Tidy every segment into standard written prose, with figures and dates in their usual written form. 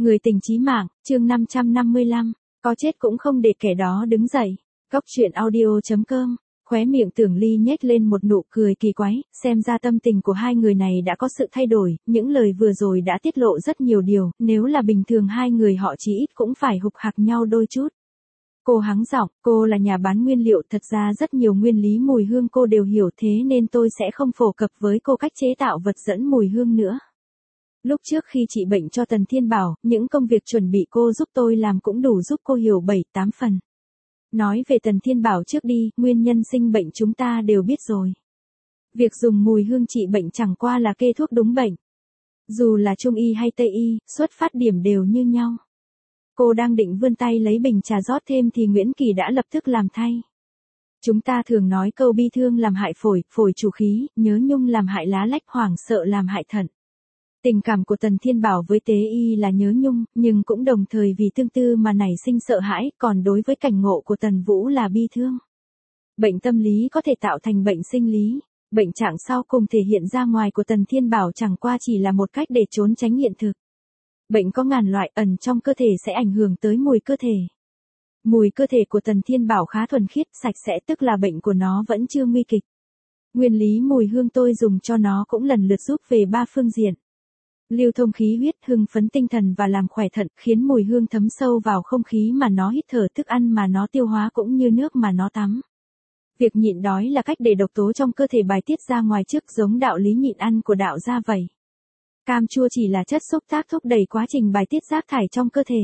Người tình chí mạng, chương 555, có chết cũng không để kẻ đó đứng dậy. Góc truyện audio.com, khóe miệng Tưởng Ly nhếch lên một nụ cười kỳ quái, xem ra tâm tình của hai người này đã có sự thay đổi, những lời vừa rồi đã tiết lộ rất nhiều điều, nếu là bình thường hai người họ chí ít cũng phải hục hặc nhau đôi chút. Cô hắng giọng, cô là nhà bán nguyên liệu, thật ra rất nhiều nguyên lý mùi hương cô đều hiểu, thế nên tôi sẽ không phổ cập với cô cách chế tạo vật dẫn mùi hương nữa. Lúc trước khi trị bệnh cho Tần Thiên Bảo, những công việc chuẩn bị cô giúp tôi làm cũng đủ giúp cô hiểu 7-8 phần. Nói về Tần Thiên Bảo trước đi, nguyên nhân sinh bệnh chúng ta đều biết rồi. Việc dùng mùi hương trị bệnh chẳng qua là kê thuốc đúng bệnh. Dù là Trung y hay Tây y, xuất phát điểm đều như nhau. Cô đang định vươn tay lấy bình trà rót thêm thì Nguyễn Kỳ đã lập tức làm thay. Chúng ta thường nói câu bi thương làm hại phổi, phổi chủ khí, nhớ nhung làm hại lá lách, hoảng sợ làm hại thận. Tình cảm của Tần Thiên Bảo với Tế Y là nhớ nhung, nhưng cũng đồng thời vì tương tư mà nảy sinh sợ hãi, còn đối với cảnh ngộ của Tần Vũ là bi thương. Bệnh tâm lý có thể tạo thành bệnh sinh lý, bệnh trạng sau cùng thể hiện ra ngoài của Tần Thiên Bảo chẳng qua chỉ là một cách để trốn tránh hiện thực. Bệnh có ngàn loại, ẩn trong cơ thể sẽ ảnh hưởng tới mùi cơ thể. Mùi cơ thể của Tần Thiên Bảo khá thuần khiết, sạch sẽ, tức là bệnh của nó vẫn chưa nguy kịch. Nguyên lý mùi hương tôi dùng cho nó cũng lần lượt giúp về 3 phương diện. Lưu thông khí huyết, hưng phấn tinh thần và làm khỏe thận, khiến mùi hương thấm sâu vào không khí mà nó hít thở, thức ăn mà nó tiêu hóa cũng như nước mà nó tắm. Việc nhịn đói là cách để độc tố trong cơ thể bài tiết ra ngoài trước, giống đạo lý nhịn ăn của đạo gia vậy. Cam chua chỉ là chất xúc tác thúc đẩy quá trình bài tiết rác thải trong cơ thể.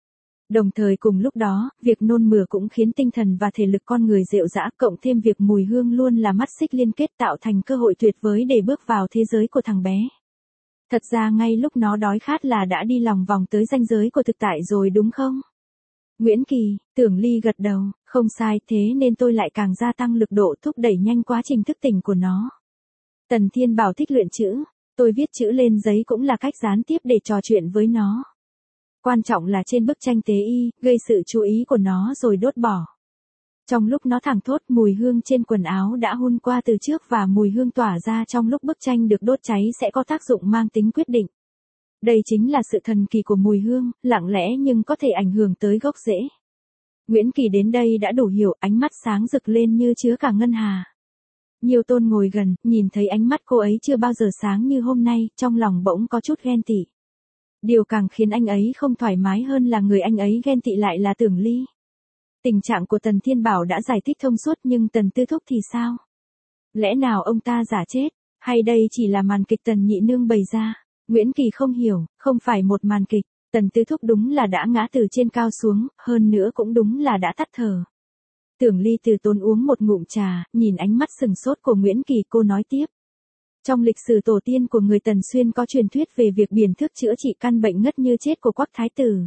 Đồng thời cùng lúc đó, việc nôn mửa cũng khiến tinh thần và thể lực con người rệu rã, cộng thêm việc mùi hương luôn là mắt xích liên kết tạo thành cơ hội tuyệt vời để bước vào thế giới của thằng bé. Thật ra ngay lúc nó đói khát là đã đi lòng vòng tới ranh giới của thực tại rồi đúng không? Nguyễn Kỳ, Tưởng Ly gật đầu, không sai, thế nên tôi lại càng gia tăng lực độ thúc đẩy nhanh quá trình thức tỉnh của nó. Tần Thiên Bảo thích luyện chữ, tôi viết chữ lên giấy cũng là cách gián tiếp để trò chuyện với nó. Quan trọng là trên bức tranh Tế Y, gây sự chú ý của nó rồi đốt bỏ. Trong lúc nó thảng thốt, mùi hương trên quần áo đã hun qua từ trước và mùi hương tỏa ra trong lúc bức tranh được đốt cháy sẽ có tác dụng mang tính quyết định. Đây chính là sự thần kỳ của mùi hương, lặng lẽ nhưng có thể ảnh hưởng tới gốc rễ. Nguyễn Kỳ đến đây đã đủ hiểu, ánh mắt sáng rực lên như chứa cả ngân hà. Nhiều Tôn ngồi gần, nhìn thấy ánh mắt cô ấy chưa bao giờ sáng như hôm nay, trong lòng bỗng có chút ghen tị. Điều càng khiến anh ấy không thoải mái hơn là người anh ấy ghen tị lại là Tưởng Ly. Tình trạng của Tần Thiên Bảo đã giải thích thông suốt nhưng Tần Tư Thúc thì sao? Lẽ nào ông ta giả chết, hay đây chỉ là màn kịch Tần Nhị Nương bày ra? Nguyễn Kỳ không hiểu, không phải một màn kịch, Tần Tư Thúc đúng là đã ngã từ trên cao xuống, hơn nữa cũng đúng là đã tắt thở. Tưởng Ly từ tốn uống một ngụm trà, nhìn ánh mắt sừng sốt của Nguyễn Kỳ, cô nói tiếp. Trong lịch sử tổ tiên của người Tần Xuyên có truyền thuyết về việc biển thức chữa trị căn bệnh ngất như chết của Quắc Thái Tử.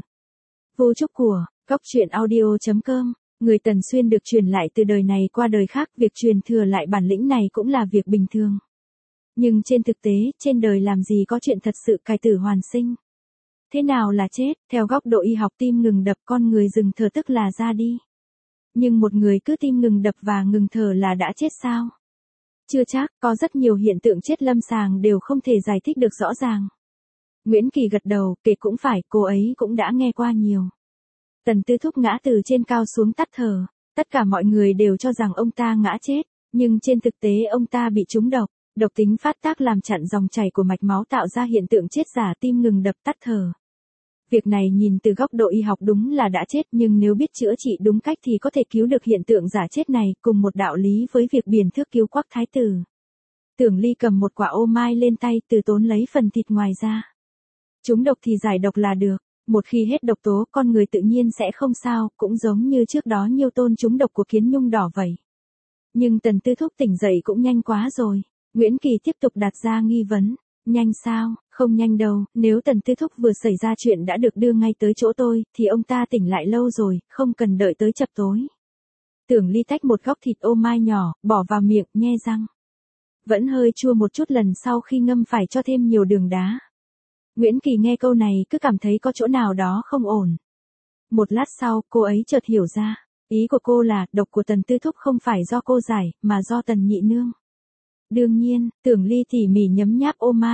Vô chúc của, góc truyện audio.com, người Tần Xuyên được truyền lại từ đời này qua đời khác, việc truyền thừa lại bản lĩnh này cũng là việc bình thường. Nhưng trên thực tế, trên đời làm gì có chuyện thật sự cải tử hoàn sinh. Thế nào là chết, theo góc độ y học tim ngừng đập con người dừng thở tức là ra đi. Nhưng một người cứ tim ngừng đập và ngừng thở là đã chết sao? Chưa chắc, có rất nhiều hiện tượng chết lâm sàng đều không thể giải thích được rõ ràng. Nguyễn Kỳ gật đầu, kể cũng phải, cô ấy cũng đã nghe qua nhiều. Tần Tư Thúc ngã từ trên cao xuống tắt thở, tất cả mọi người đều cho rằng ông ta ngã chết, nhưng trên thực tế ông ta bị trúng độc, độc tính phát tác làm chặn dòng chảy của mạch máu tạo ra hiện tượng chết giả, tim ngừng đập tắt thở. Việc này nhìn từ góc độ y học đúng là đã chết, nhưng nếu biết chữa trị đúng cách thì có thể cứu được hiện tượng giả chết này, cùng một đạo lý với việc biển thước cứu Quắc Thái Tử. Tưởng Ly cầm một quả ô mai lên tay, từ tốn lấy phần thịt ngoài ra. Trúng độc thì giải độc là được, một khi hết độc tố con người tự nhiên sẽ không sao, cũng giống như trước đó Nhiêu Tôn trúng độc của kiến nhung đỏ vậy. Nhưng Tần Tư Thúc tỉnh dậy cũng nhanh quá rồi. Nguyễn Kỳ tiếp tục đặt ra nghi vấn. Nhanh sao, không nhanh đâu, nếu Tần Tư Thúc vừa xảy ra chuyện đã được đưa ngay tới chỗ tôi, thì ông ta tỉnh lại lâu rồi, không cần đợi tới chập tối. Tưởng Ly tách một góc thịt ô mai nhỏ, bỏ vào miệng, nhe răng. Vẫn hơi chua một chút, lần sau khi ngâm phải cho thêm nhiều đường đá. Nguyễn Kỳ nghe câu này cứ cảm thấy có chỗ nào đó không ổn. Một lát sau, cô ấy chợt hiểu ra, ý của cô là, độc của Tần Tư Thúc không phải do cô giải, mà do Tần Nhị Nương. Đương nhiên, Tưởng Ly tỉ mỉ nhấm nháp ô mai.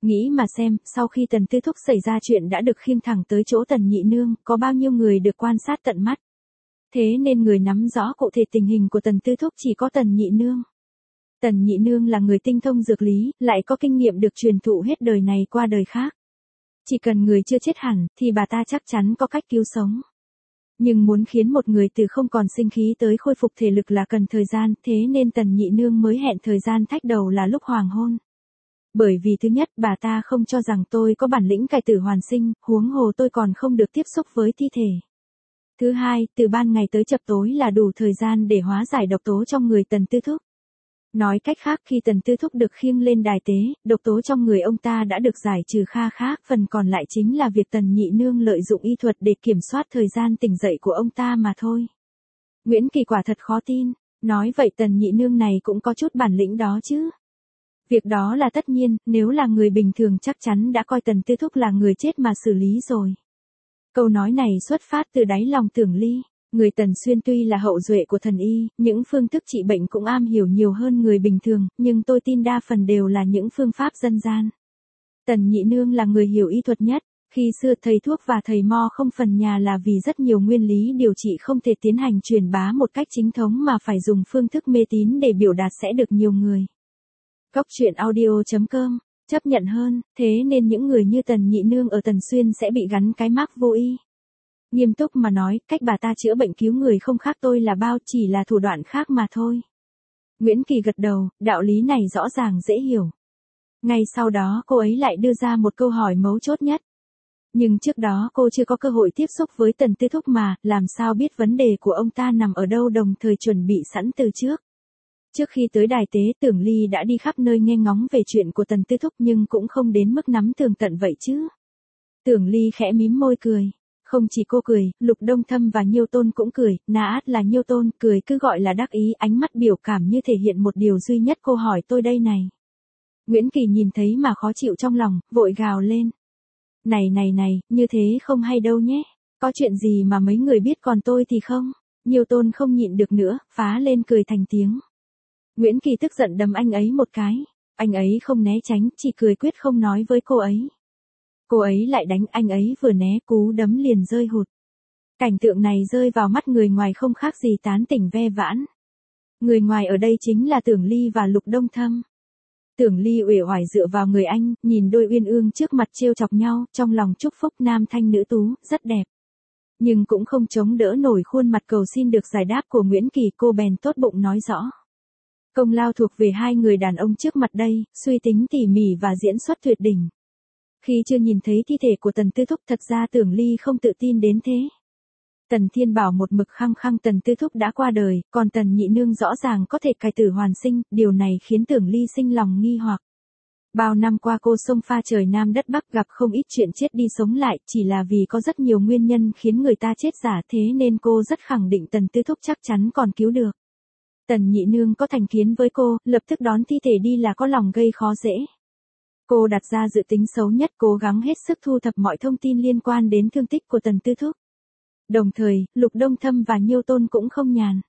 Nghĩ mà xem, sau khi Tần Tư Thúc xảy ra chuyện đã được khiêng thẳng tới chỗ Tần Nhị Nương, có bao nhiêu người được quan sát tận mắt. Thế nên người nắm rõ cụ thể tình hình của Tần Tư Thúc chỉ có Tần Nhị Nương. Tần Nhị Nương là người tinh thông dược lý, lại có kinh nghiệm được truyền thụ hết đời này qua đời khác. Chỉ cần người chưa chết hẳn, thì bà ta chắc chắn có cách cứu sống. Nhưng muốn khiến một người từ không còn sinh khí tới khôi phục thể lực là cần thời gian, thế nên Tần Nhị Nương mới hẹn thời gian thách đầu là lúc hoàng hôn. Bởi vì thứ nhất, bà ta không cho rằng tôi có bản lĩnh cải tử hoàn sinh, huống hồ tôi còn không được tiếp xúc với thi thể. Thứ hai, từ ban ngày tới chập tối là đủ thời gian để hóa giải độc tố trong người Tần Tư Thúc. Nói cách khác, khi Tần Tư Thúc được khiêng lên đài tế, độc tố trong người ông ta đã được giải trừ kha khá, phần còn lại chính là việc Tần Nhị Nương lợi dụng y thuật để kiểm soát thời gian tỉnh dậy của ông ta mà thôi. Nguyễn Kỳ quả thật khó tin, nói vậy Tần Nhị Nương này cũng có chút bản lĩnh đó chứ. Việc đó là tất nhiên, nếu là người bình thường chắc chắn đã coi Tần Tư Thúc là người chết mà xử lý rồi. Câu nói này xuất phát từ đáy lòng Tưởng Ly. Người Tần Xuyên tuy là hậu duệ của thần y, những phương thức trị bệnh cũng am hiểu nhiều hơn người bình thường, nhưng tôi tin đa phần đều là những phương pháp dân gian. Tần Nhị Nương là người hiểu y thuật nhất, khi xưa thầy thuốc và thầy mo không phần nhà là vì rất nhiều nguyên lý điều trị không thể tiến hành truyền bá một cách chính thống mà phải dùng phương thức mê tín để biểu đạt sẽ được nhiều người. Cốc truyện audio.com, chấp nhận hơn, thế nên những người như Tần Nhị Nương ở Tần Xuyên sẽ bị gắn cái mác vô y. Nghiêm túc mà nói, cách bà ta chữa bệnh cứu người không khác tôi là bao, chỉ là thủ đoạn khác mà thôi. Nguyễn Kỳ gật đầu, đạo lý này rõ ràng dễ hiểu. Ngay sau đó cô ấy lại đưa ra một câu hỏi mấu chốt nhất. Nhưng trước đó cô chưa có cơ hội tiếp xúc với Tần Tư Thúc mà, làm sao biết vấn đề của ông ta nằm ở đâu, đồng thời chuẩn bị sẵn từ trước. Trước khi tới đài tế, Tưởng Ly đã đi khắp nơi nghe ngóng về chuyện của Tần Tư Thúc nhưng cũng không đến mức nắm tường tận vậy chứ. Tưởng Ly khẽ mím môi cười. Không chỉ cô cười, Lục Đông Thâm và Nhiêu Tôn cũng cười, át là Nhiêu Tôn, cười cứ gọi là đắc ý, ánh mắt biểu cảm như thể hiện một điều duy nhất, cô hỏi tôi đây này. Nguyễn Kỳ nhìn thấy mà khó chịu trong lòng, vội gào lên. Này, như thế không hay đâu nhé, có chuyện gì mà mấy người biết còn tôi thì không. Nhiêu Tôn không nhịn được nữa, phá lên cười thành tiếng. Nguyễn Kỳ tức giận đấm anh ấy một cái, anh ấy không né tránh, chỉ cười quyết không nói với cô ấy. Cô ấy lại đánh anh ấy, vừa né cú đấm liền rơi hụt. Cảnh tượng này rơi vào mắt người ngoài không khác gì tán tỉnh ve vãn. Người ngoài ở đây chính là Tưởng Ly và Lục Đông Thâm. Tưởng Ly uể oải dựa vào người anh, nhìn đôi uyên ương trước mặt trêu chọc nhau, trong lòng chúc phúc nam thanh nữ tú, rất đẹp. Nhưng cũng không chống đỡ nổi khuôn mặt cầu xin được giải đáp của Nguyễn Kỳ, cô bèn tốt bụng nói rõ. Công lao thuộc về hai người đàn ông trước mặt đây, suy tính tỉ mỉ và diễn xuất tuyệt đỉnh. Khi chưa nhìn thấy thi thể của Tần Tư Thúc, thật ra Tưởng Ly không tự tin đến thế. Tần Thiên Bảo một mực khăng khăng Tần Tư Thúc đã qua đời, còn Tần Nhị Nương rõ ràng có thể cải tử hoàn sinh, điều này khiến Tưởng Ly sinh lòng nghi hoặc. Bao năm qua cô sông pha trời Nam đất Bắc gặp không ít chuyện chết đi sống lại, chỉ là vì có rất nhiều nguyên nhân khiến người ta chết giả, thế nên cô rất khẳng định Tần Tư Thúc chắc chắn còn cứu được. Tần Nhị Nương có thành kiến với cô, lập tức đón thi thể đi là có lòng gây khó dễ. Cô đặt ra dự tính xấu nhất, cố gắng hết sức thu thập mọi thông tin liên quan đến thương tích của Tần Tư Thúc. Đồng thời, Lục Đông Thâm và Nhiêu Tôn cũng không nhàn.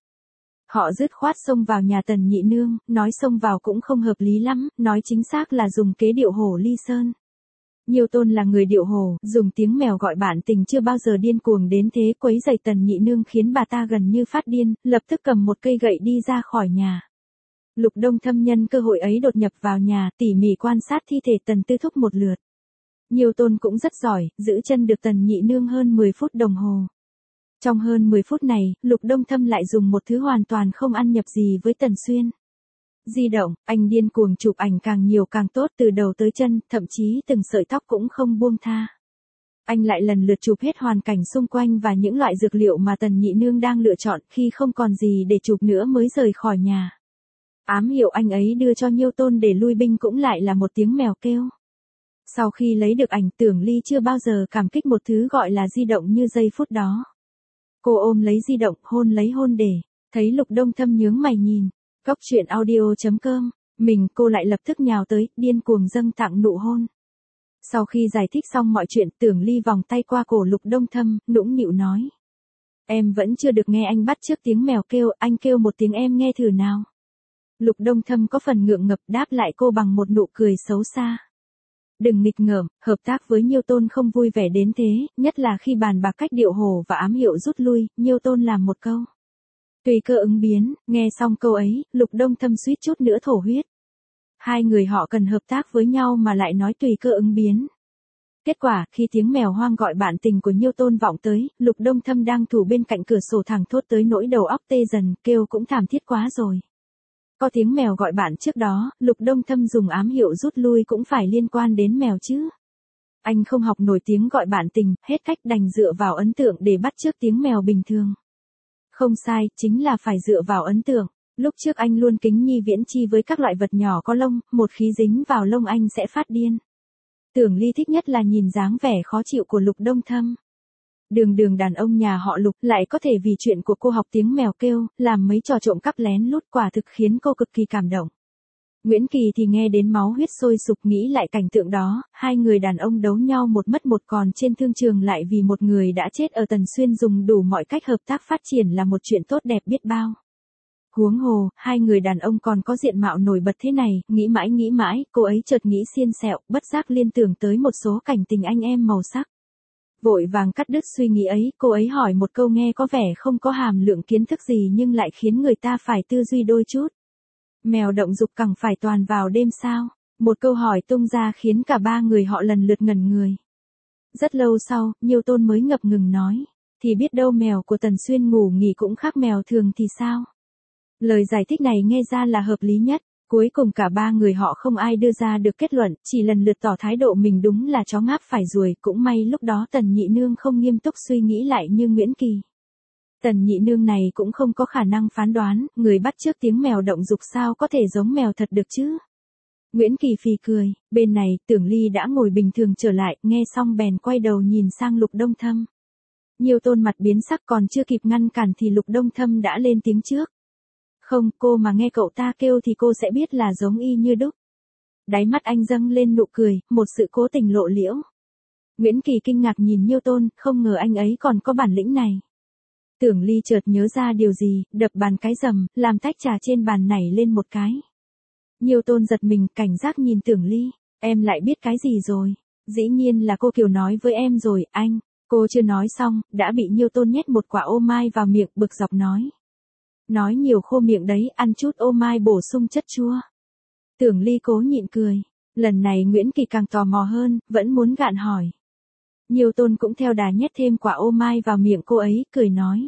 Họ dứt khoát xông vào nhà Tần Nhị Nương, nói xông vào cũng không hợp lý lắm, nói chính xác là dùng kế điệu hổ ly sơn. Nhiêu Tôn là người điệu hổ, dùng tiếng mèo gọi bạn tình chưa bao giờ điên cuồng đến thế, quấy rầy Tần Nhị Nương khiến bà ta gần như phát điên, lập tức cầm một cây gậy đi ra khỏi nhà. Lục Đông Thâm nhân cơ hội ấy đột nhập vào nhà, tỉ mỉ quan sát thi thể Tần Tư Thúc một lượt. Nhiêu Tôn cũng rất giỏi, giữ chân được Tần Nhị Nương hơn 10 phút đồng hồ. Trong hơn 10 phút này, Lục Đông Thâm lại dùng một thứ hoàn toàn không ăn nhập gì với Tần Xuyên. Di động, anh điên cuồng chụp ảnh càng nhiều càng tốt, từ đầu tới chân, thậm chí từng sợi tóc cũng không buông tha. Anh lại lần lượt chụp hết hoàn cảnh xung quanh và những loại dược liệu mà Tần Nhị Nương đang lựa chọn, khi không còn gì để chụp nữa mới rời khỏi nhà. Ám hiệu anh ấy đưa cho Nhiêu Tôn để lui binh cũng lại là một tiếng mèo kêu. Sau khi lấy được ảnh, Tưởng Ly chưa bao giờ cảm kích một thứ gọi là di động như giây phút đó. Cô ôm lấy di động, hôn lấy hôn để, thấy Lục Đông Thâm nhướng mày nhìn. Cốc truyện audio.com, cô lại lập tức nhào tới, điên cuồng dâng tặng nụ hôn. Sau khi giải thích xong mọi chuyện, Tưởng Ly vòng tay qua cổ Lục Đông Thâm, nũng nịu nói. Em vẫn chưa được nghe anh bắt chước tiếng mèo kêu, anh kêu một tiếng em nghe thử nào. Lục Đông Thâm có phần ngượng ngập đáp lại cô bằng một nụ cười xấu xa. Đừng nghịch ngợm, hợp tác với Nhiêu Tôn không vui vẻ đến thế, nhất là khi bàn bạc cách điệu hồ và ám hiệu rút lui, Nhiêu Tôn làm một câu. Tùy cơ ứng biến, nghe xong câu ấy, Lục Đông Thâm suýt chút nữa thổ huyết. Hai người họ cần hợp tác với nhau mà lại nói tùy cơ ứng biến. Kết quả, khi tiếng mèo hoang gọi bạn tình của Nhiêu Tôn vọng tới, Lục Đông Thâm đang thủ bên cạnh cửa sổ thẳng thốt tới nỗi đầu óc tê dần, kêu cũng thảm thiết quá rồi. Có tiếng mèo gọi bạn trước đó, Lục Đông Thâm dùng ám hiệu rút lui cũng phải liên quan đến mèo chứ. Anh không học nổi tiếng gọi bạn tình, hết cách đành dựa vào ấn tượng để bắt chước tiếng mèo bình thường. Không sai, chính là phải dựa vào ấn tượng. Lúc trước anh luôn kính nhi viễn chi với các loại vật nhỏ có lông, một khi dính vào lông anh sẽ phát điên. Tưởng Ly thích nhất là nhìn dáng vẻ khó chịu của Lục Đông Thâm. Đường đàn ông nhà họ Lục lại có thể vì chuyện của cô học tiếng mèo kêu, làm mấy trò trộm cắp lén lút, quả thực khiến cô cực kỳ cảm động. Nguyễn Kỳ thì nghe đến máu huyết sôi sục, nghĩ lại cảnh tượng đó, hai người đàn ông đấu nhau một mất một, còn trên thương trường lại vì một người đã chết ở Tần Xuyên dùng đủ mọi cách hợp tác phát triển là một chuyện tốt đẹp biết bao. Huống hồ, hai người đàn ông còn có diện mạo nổi bật thế này, nghĩ mãi, cô ấy chợt nghĩ xiên xẹo, bất giác liên tưởng tới một số cảnh tình anh em màu sắc. Vội vàng cắt đứt suy nghĩ ấy, cô ấy hỏi một câu nghe có vẻ không có hàm lượng kiến thức gì nhưng lại khiến người ta phải tư duy đôi chút. Mèo động dục cẳng phải toàn vào đêm sao? Một câu hỏi tung ra khiến cả ba người họ lần lượt ngẩn người. Rất lâu sau, Nhiêu Tôn mới ngập ngừng nói, thì biết đâu mèo của Tần Xuyên ngủ nghỉ cũng khác mèo thường thì sao? Lời giải thích này nghe ra là hợp lý nhất. Cuối cùng cả ba người họ không ai đưa ra được kết luận, chỉ lần lượt tỏ thái độ mình đúng là chó ngáp phải ruồi, cũng may lúc đó Tần Nhị Nương không nghiêm túc suy nghĩ lại như Nguyễn Kỳ. Tần Nhị Nương này cũng không có khả năng phán đoán, người bắt chước tiếng mèo động dục sao có thể giống mèo thật được chứ. Nguyễn Kỳ phì cười, bên này Tưởng Ly đã ngồi bình thường trở lại, nghe xong bèn quay đầu nhìn sang Lục Đông Thâm. Nhiêu Tôn mặt biến sắc, còn chưa kịp ngăn cản thì Lục Đông Thâm đã lên tiếng trước. Không, cô mà nghe cậu ta kêu thì cô sẽ biết là giống y như đúc. Đáy mắt anh dâng lên nụ cười, một sự cố tình lộ liễu. Nguyễn Kỳ kinh ngạc nhìn Nhiêu Tôn, không ngờ anh ấy còn có bản lĩnh này. Tưởng Ly chợt nhớ ra điều gì, đập bàn cái rầm, làm tách trà trên bàn nảy lên một cái. Nhiêu Tôn giật mình, cảnh giác nhìn Tưởng Ly, em lại biết cái gì rồi? Dĩ nhiên là cô Kiều nói với em rồi, anh. Cô chưa nói xong, đã bị Nhiêu Tôn nhét một quả ô mai vào miệng, bực dọc nói. Nói nhiều khô miệng đấy, ăn chút ô mai bổ sung chất chua. Tưởng Ly cố nhịn cười. Lần này Nguyễn Kỳ càng tò mò hơn, vẫn muốn gạn hỏi. Nhiêu Tôn cũng theo đà nhét thêm quả ô mai vào miệng cô ấy, cười nói.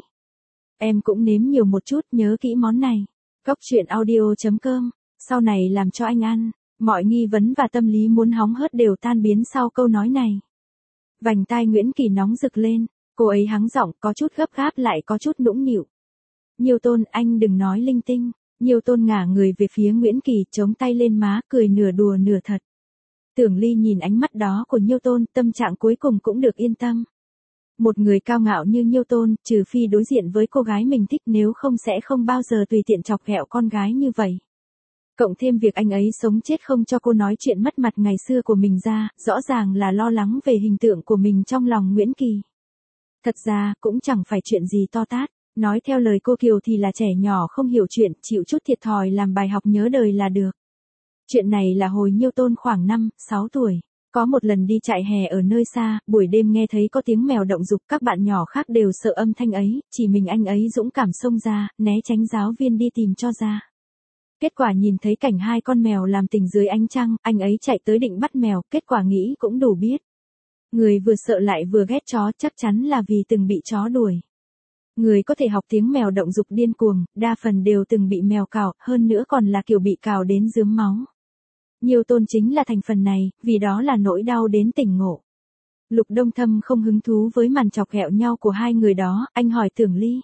Em cũng nếm nhiều một chút, nhớ kỹ món này. Cốc truyện audio.com, sau này làm cho anh ăn. Mọi nghi vấn và tâm lý muốn hóng hớt đều tan biến sau câu nói này. Vành tai Nguyễn Kỳ nóng rực lên, cô ấy hắng giọng, có chút gấp gáp lại có chút nũng nịu. Nhiêu Tôn, anh đừng nói linh tinh. Nhiêu Tôn ngả người về phía Nguyễn Kỳ, chống tay lên má, cười nửa đùa nửa thật. Tưởng Ly nhìn ánh mắt đó của Nhiêu Tôn, tâm trạng cuối cùng cũng được yên tâm. Một người cao ngạo như Nhiêu Tôn, trừ phi đối diện với cô gái mình thích, nếu không sẽ không bao giờ tùy tiện chọc ghẹo con gái như vậy. Cộng thêm việc anh ấy sống chết không cho cô nói chuyện mất mặt ngày xưa của mình ra, rõ ràng là lo lắng về hình tượng của mình trong lòng Nguyễn Kỳ. Thật ra, cũng chẳng phải chuyện gì to tát. Nói theo lời cô Kiều thì là trẻ nhỏ không hiểu chuyện, chịu chút thiệt thòi làm bài học nhớ đời là được. Chuyện này là hồi Nhiêu Tôn khoảng 5, 6 tuổi. Có một lần đi chạy hè ở nơi xa, buổi đêm nghe thấy có tiếng mèo động dục, các bạn nhỏ khác đều sợ âm thanh ấy, chỉ mình anh ấy dũng cảm xông ra, né tránh giáo viên đi tìm cho ra. Kết quả nhìn thấy cảnh hai con mèo làm tình dưới ánh trăng, anh ấy chạy tới định bắt mèo, kết quả nghĩ cũng đủ biết. Người vừa sợ lại vừa ghét chó chắc chắn là vì từng bị chó đuổi. Người có thể học tiếng mèo động dục điên cuồng, đa phần đều từng bị mèo cào, hơn nữa còn là kiểu bị cào đến rướm máu. Nhiêu Tôn chính là thành phần này, vì đó là nỗi đau đến tỉnh ngộ. Lục Đông Thâm không hứng thú với màn chọc ghẹo nhau của hai người đó, anh hỏi Tưởng Ly.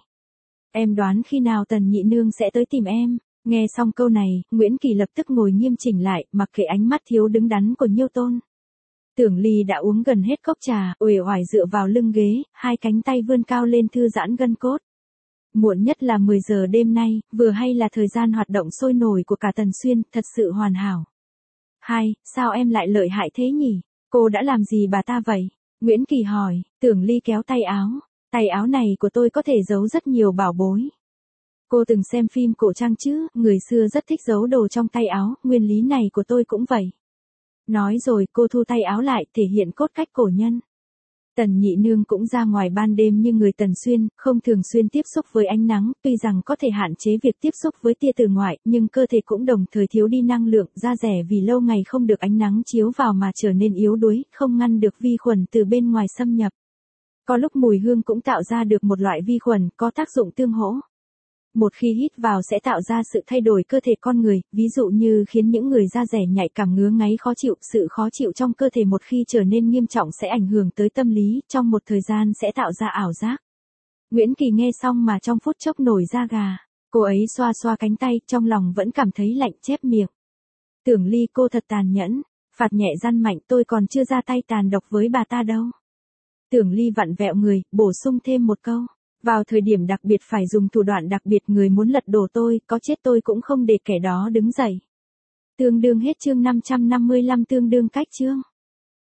Em đoán khi nào Tần Nhị Nương sẽ tới tìm em? Nghe xong câu này, Nguyễn Kỳ lập tức ngồi nghiêm chỉnh lại, mặc kệ ánh mắt thiếu đứng đắn của Nhiêu Tôn. Tưởng Ly đã uống gần hết cốc trà, uể oải dựa vào lưng ghế, hai cánh tay vươn cao lên thư giãn gân cốt. Muộn nhất là 10 giờ đêm nay, vừa hay là thời gian hoạt động sôi nổi của cả Tần Xuyên, thật sự hoàn hảo. Hai, sao em lại lợi hại thế nhỉ? Cô đã làm gì bà ta vậy? Nguyễn Kỳ hỏi, Tưởng Ly kéo tay áo. Tay áo này của tôi có thể giấu rất nhiều bảo bối. Cô từng xem phim cổ trang chứ, người xưa rất thích giấu đồ trong tay áo, nguyên lý này của tôi cũng vậy. Nói rồi cô thu tay áo lại thể hiện cốt cách cổ nhân. Tần nhị nương cũng ra ngoài ban đêm như người Tần Xuyên, không thường xuyên tiếp xúc với ánh nắng, tuy rằng có thể hạn chế việc tiếp xúc với tia từ ngoại, nhưng cơ thể cũng đồng thời thiếu đi năng lượng, da rẻ vì lâu ngày không được ánh nắng chiếu vào mà trở nên yếu đuối, không ngăn được vi khuẩn từ bên ngoài xâm nhập. Có lúc mùi hương cũng tạo ra được một loại vi khuẩn có tác dụng tương hỗ. Một khi hít vào sẽ tạo ra sự thay đổi cơ thể con người, ví dụ như khiến những người da rẻ nhạy cảm ngứa ngáy khó chịu, sự khó chịu trong cơ thể một khi trở nên nghiêm trọng sẽ ảnh hưởng tới tâm lý, trong một thời gian sẽ tạo ra ảo giác. Nguyễn Kỳ nghe xong mà trong phút chốc nổi da gà, cô ấy xoa xoa cánh tay, trong lòng vẫn cảm thấy lạnh chép miệng. Tưởng Ly cô thật tàn nhẫn, phạt nhẹ gian mạnh, tôi còn chưa ra tay tàn độc với bà ta đâu. Tưởng Ly vặn vẹo người, bổ sung thêm một câu. Vào thời điểm đặc biệt phải dùng thủ đoạn đặc biệt, người muốn lật đổ tôi, có chết tôi cũng không để kẻ đó đứng dậy. Tương đương hết chương 555, tương đương cách chương.